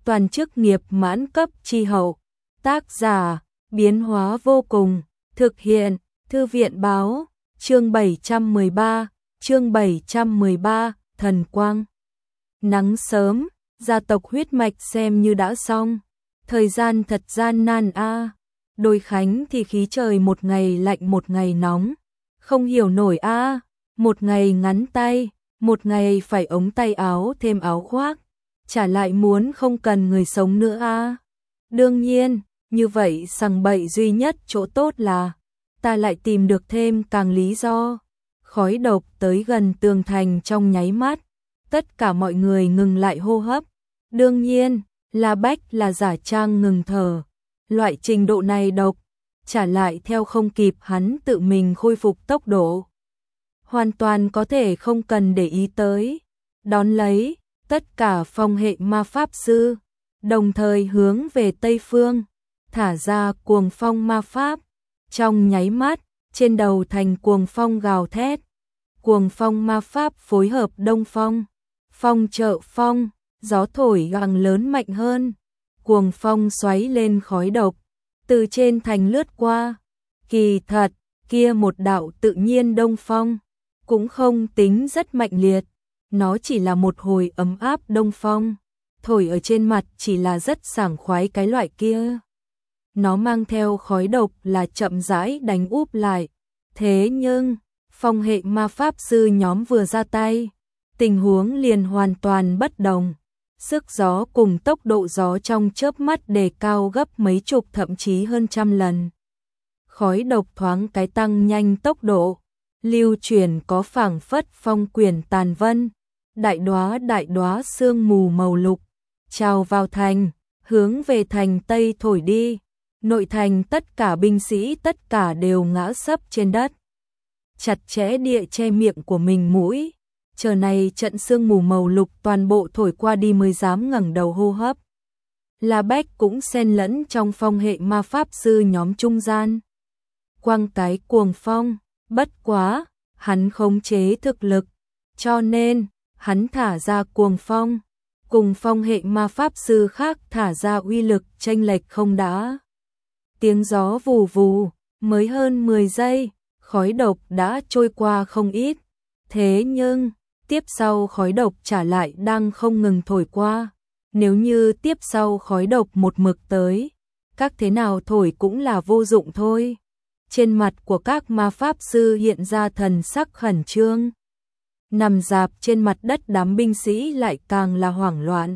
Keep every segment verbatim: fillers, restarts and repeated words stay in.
toàn chức nghiệp mãn cấp chi hậu. Tác giả, biến hóa vô cùng, thực hiện, Thư viện báo, chương bảy trăm mười ba, chương bảy trăm mười ba, thần quang. Nắng sớm, gia tộc huyết mạch xem như đã xong, thời gian thật gian nan a. Đôi Khánh thì khí trời một ngày lạnh một ngày nóng, không hiểu nổi a, một ngày ngắn tay, một ngày phải ống tay áo thêm áo khoác, chả lại muốn không cần người sống nữa a. Đương nhiên, như vậy sằng bậy duy nhất chỗ tốt là ta lại tìm được thêm càng lý do. Khói độc tới gần tường thành trong nháy mắt, tất cả mọi người ngừng lại hô hấp. Đương nhiên, La Bách là giả trang ngừng thở. Loại trình độ này độc, trả lại theo không kịp hắn tự mình khôi phục tốc độ. Hoàn toàn có thể không cần để ý tới. Đón lấy, tất cả phong hệ ma pháp sư, đồng thời hướng về Tây Phương, thả ra cuồng phong ma pháp. Trong nháy mắt, trên đầu thành cuồng phong gào thét. Cuồng phong ma pháp phối hợp đông phong, phong trợ phong, gió thổi càng lớn mạnh hơn. Cuồng phong xoáy lên khói độc, từ trên thành lướt qua. Kỳ thật, kia một đạo tự nhiên đông phong, cũng không tính rất mạnh liệt. Nó chỉ là một hồi ấm áp đông phong, thổi ở trên mặt chỉ là rất sảng khoái cái loại kia. Nó mang theo khói độc là chậm rãi đánh úp lại. Thế nhưng, phong hệ ma pháp sư nhóm vừa ra tay, tình huống liền hoàn toàn bất đồng. Sức gió cùng tốc độ gió trong chớp mắt đề cao gấp mấy chục thậm chí hơn trăm lần. Khói độc thoáng cái tăng nhanh tốc độ, lưu chuyển có phảng phất phong quyển tàn vân, đại đóa đại đóa sương mù màu lục, trào vào thành, hướng về thành Tây thổi đi. Nội thành tất cả binh sĩ tất cả đều ngã sấp trên đất, chặt chẽ địa che miệng của mình mũi. Chờ này trận sương mù màu lục toàn bộ thổi qua đi mới dám ngẩng đầu hô hấp. La Bách cũng xen lẫn trong phong hệ ma pháp sư nhóm trung gian. Quang cái cuồng phong, bất quá, hắn khống chế thực lực, cho nên, hắn thả ra cuồng phong, cùng phong hệ ma pháp sư khác thả ra uy lực chênh lệch không đã. Tiếng gió vù vù, mới hơn mười giây, khói độc đã trôi qua không ít. Thế nhưng, tiếp sau khói độc trả lại đang không ngừng thổi qua. Nếu như tiếp sau khói độc một mực tới, các thế nào thổi cũng là vô dụng thôi. Trên mặt của các ma pháp sư hiện ra thần sắc khẩn trương. Nằm rạp trên mặt đất đám binh sĩ lại càng là hoảng loạn.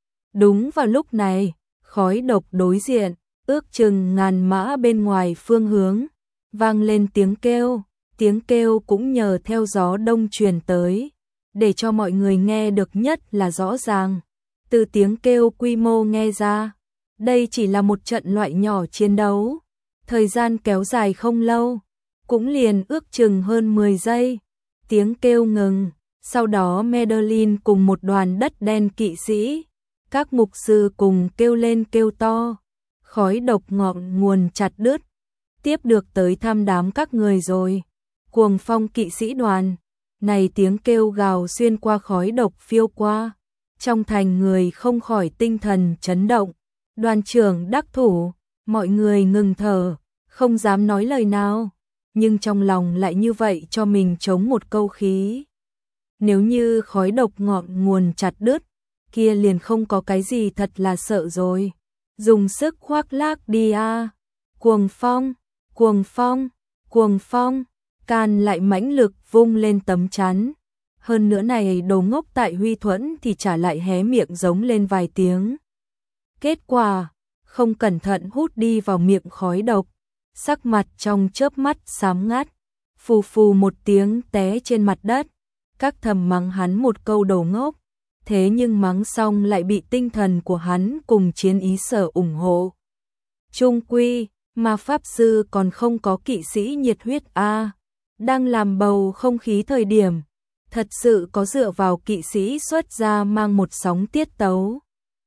Đúng vào lúc này, khói độc đối diện, ước chừng ngàn mã bên ngoài phương hướng, vang lên tiếng kêu. Tiếng kêu cũng nhờ theo gió đông truyền tới, để cho mọi người nghe được nhất là rõ ràng. Từ tiếng kêu quy mô nghe ra, đây chỉ là một trận loại nhỏ chiến đấu. Thời gian kéo dài không lâu, cũng liền ước chừng hơn mười giây. Tiếng kêu ngừng, sau đó Madeline cùng một đoàn đất đen kỵ sĩ, các mục sư cùng kêu lên kêu to. Khói độc ngọn nguồn chặt đứt, tiếp được tới thăm đám các người rồi. Cuồng phong kỵ sĩ đoàn, này tiếng kêu gào xuyên qua khói độc phiêu qua. Trong thành người không khỏi tinh thần chấn động. Đoàn trưởng đắc thủ, mọi người ngừng thở, không dám nói lời nào. Nhưng trong lòng lại như vậy cho mình chống một câu khí. Nếu như khói độc ngọn nguồn chặt đứt, kia liền không có cái gì thật là sợ rồi. Dùng sức khoác lác đi a. Cuồng phong, cuồng phong, cuồng phong. Can lại mãnh lực vung lên tấm chắn. Hơn nữa này đồ ngốc tại Huy Thuẫn thì trả lại hé miệng giống lên vài tiếng. Kết quả, không cẩn thận hút đi vào miệng khói độc. Sắc mặt trong chớp mắt xám ngắt, phù phù một tiếng té trên mặt đất. Các thầm mắng hắn một câu đồ ngốc. Thế nhưng mắng xong lại bị tinh thần của hắn cùng chiến ý sở ủng hộ. Trung quy, ma pháp sư còn không có kỵ sĩ nhiệt huyết a. Đang làm bầu không khí thời điểm, thật sự có dựa vào kỵ sĩ xuất ra mang một sóng tiết tấu.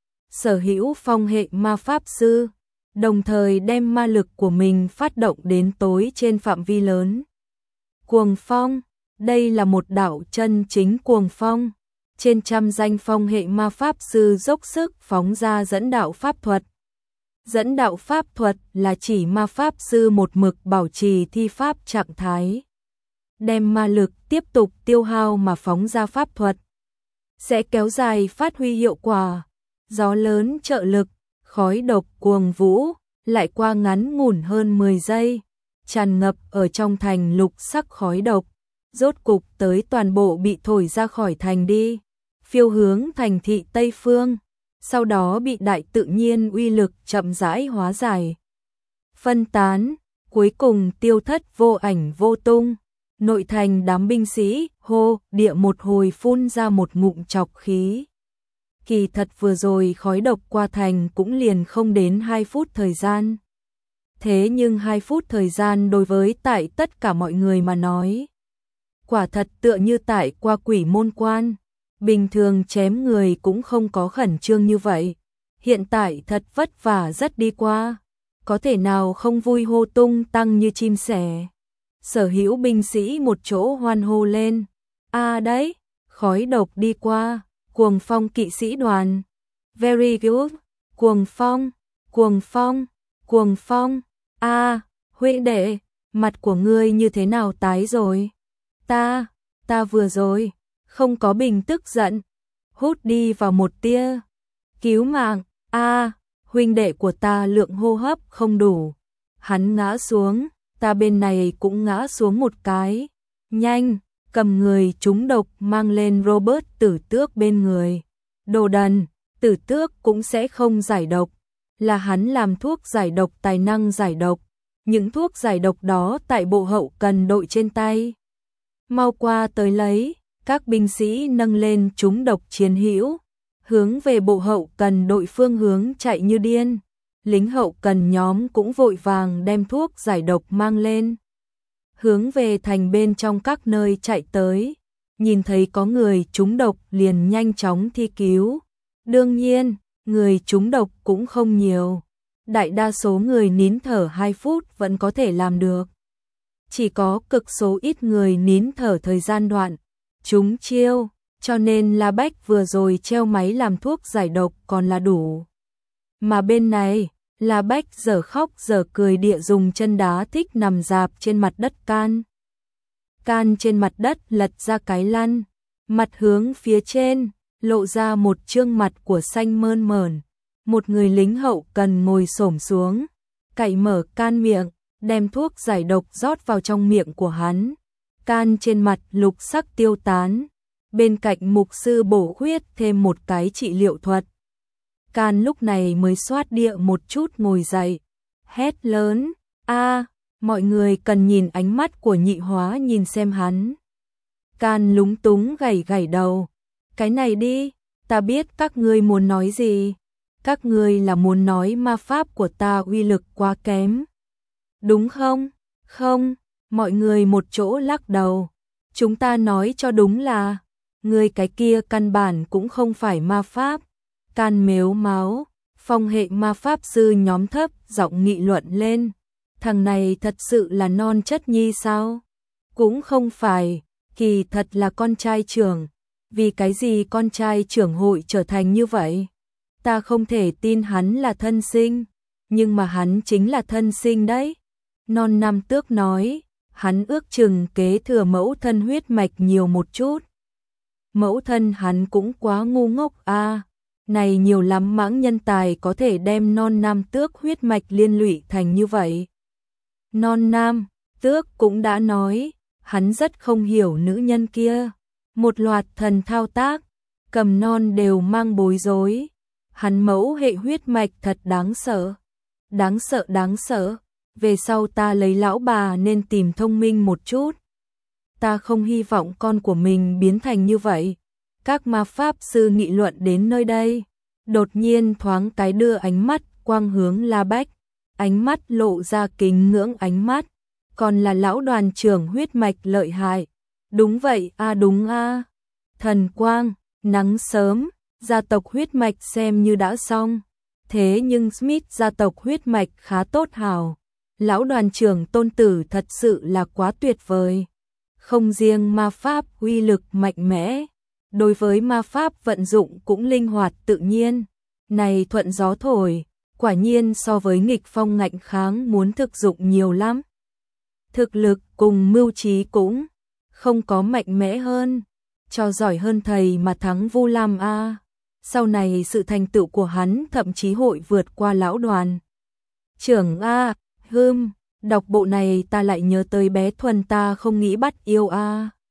Sở hữu phong hệ ma pháp sư, đồng thời đem ma lực của mình phát động đến tối trên phạm vi lớn. Cuồng phong, đây là một đạo chân chính cuồng phong, trên trăm danh phong hệ ma pháp sư dốc sức phóng ra dẫn đạo pháp thuật. Dẫn đạo pháp thuật là chỉ ma pháp sư một mực bảo trì thi pháp trạng thái, đem ma lực tiếp tục tiêu hao mà phóng ra pháp thuật, sẽ kéo dài phát huy hiệu quả. Gió lớn trợ lực, khói độc cuồng vũ, lại qua ngắn ngủn hơn mười giây, tràn ngập ở trong thành lục sắc khói độc, rốt cục tới toàn bộ bị thổi ra khỏi thành đi, phiêu hướng thành thị Tây Phương, sau đó bị đại tự nhiên uy lực chậm rãi hóa giải, phân tán, cuối cùng tiêu thất vô ảnh vô tung. Nội thành đám binh sĩ hô địa một hồi phun ra một ngụm trọc khí. Kỳ thật vừa rồi khói độc qua thành cũng liền không đến hai phút thời gian. Thế nhưng hai phút thời gian đối với tại tất cả mọi người mà nói, quả thật tựa như tại qua quỷ môn quan, bình thường chém người cũng không có khẩn trương như vậy. Hiện tại thật vất vả rất đi qua, có thể nào không vui hô tung tăng như chim sẻ. Sở hữu binh sĩ một chỗ hoan hô lên. À đấy, khói độc đi qua, cuồng phong kỵ sĩ đoàn. Very good, cuồng phong, cuồng phong, cuồng phong. À, huynh đệ, mặt của ngươi như thế nào tái rồi? Ta, ta vừa rồi, không có bình tức giận, hút đi vào một tia. Cứu mạng, à, huynh đệ của ta lượng hô hấp không đủ. Hắn ngã xuống. Ta bên này cũng ngã xuống một cái. Nhanh, cầm người trúng độc mang lên Robert Tử Tước bên người. Đồ đần, Tử Tước cũng sẽ không giải độc. Là hắn làm thuốc giải độc tài năng giải độc. Những thuốc giải độc đó tại bộ hậu cần đội trên tay. Mau qua tới lấy, các binh sĩ nâng lên trúng độc chiến hữu, hướng về bộ hậu cần đội phương hướng chạy như điên. Lính hậu cần nhóm cũng vội vàng đem thuốc giải độc mang lên, hướng về thành bên trong các nơi chạy tới, nhìn thấy có người trúng độc liền nhanh chóng thi cứu. Đương nhiên, người trúng độc cũng không nhiều, đại đa số người nín thở hai phút vẫn có thể làm được. Chỉ có cực số ít người nín thở thời gian đoạn, trúng chiêu, cho nên La Bách vừa rồi treo máy làm thuốc giải độc còn là đủ. Mà bên này, La Bách giờ khóc giờ cười địa dùng chân đá thích nằm dạp trên mặt đất can. Can trên mặt đất lật ra cái lăn, mặt hướng phía trên, lộ ra một trương mặt của xanh mơn mởn. Một người lính hậu cần ngồi xổm xuống, cạy mở can miệng, đem thuốc giải độc rót vào trong miệng của hắn. Can trên mặt lục sắc tiêu tán, bên cạnh mục sư bổ khuyết thêm một cái trị liệu thuật. Can lúc này mới xoát địa một chút ngồi dậy, hét lớn, a, mọi người cần nhìn ánh mắt của nhị hóa nhìn xem hắn. Can lúng túng gảy gảy đầu, cái này đi, ta biết các ngươi muốn nói gì, các ngươi là muốn nói ma pháp của ta uy lực quá kém. Đúng không? Không, mọi người một chỗ lắc đầu, chúng ta nói cho đúng là, ngươi cái kia căn bản cũng không phải ma pháp. Can mếu máu, phong hệ ma pháp sư nhóm thấp giọng nghị luận lên. Thằng này thật sự là non chất nhi sao? Cũng không phải, kỳ thật là con trai trưởng. Vì cái gì con trai trưởng hội trở thành như vậy? Ta không thể tin hắn là thân sinh, nhưng mà hắn chính là thân sinh đấy. Non Nam Tước nói, hắn ước chừng kế thừa mẫu thân huyết mạch nhiều một chút. Mẫu thân hắn cũng quá ngu ngốc a. À. Này nhiều lắm mãng nhân tài có thể đem Non Nam Tước huyết mạch liên lụy thành như vậy. Non Nam Tước cũng đã nói, hắn rất không hiểu nữ nhân kia. Một loạt thần thao tác, cầm non đều mang bối rối. Hắn mẫu hệ huyết mạch thật đáng sợ. Đáng sợ đáng sợ. Về sau ta lấy lão bà nên tìm thông minh một chút. Ta không hy vọng con của mình biến thành như vậy. Các ma pháp sư nghị luận đến nơi đây, đột nhiên thoáng cái đưa ánh mắt quang hướng La Bách, ánh mắt lộ ra kính ngưỡng ánh mắt, còn là lão đoàn trưởng huyết mạch lợi hại. Đúng vậy a à, đúng a. À. Thần quang, nắng sớm, gia tộc huyết mạch xem như đã xong, thế nhưng Smith gia tộc huyết mạch khá tốt hảo. Lão đoàn trưởng tôn tử thật sự là quá tuyệt vời. Không riêng ma pháp uy lực mạnh mẽ, đối với ma pháp vận dụng cũng linh hoạt tự nhiên. Này thuận gió thổi, quả nhiên so với nghịch phong ngạnh kháng muốn thực dụng nhiều lắm. Thực lực cùng mưu trí cũng không có mạnh mẽ hơn, cho giỏi hơn thầy mà thắng Vu Lam a. Sau này sự thành tựu của hắn thậm chí hội vượt qua lão đoàn trưởng a. Hừm, đọc bộ này ta lại nhớ tới bé Thuần ta không nghĩ bắt yêu a.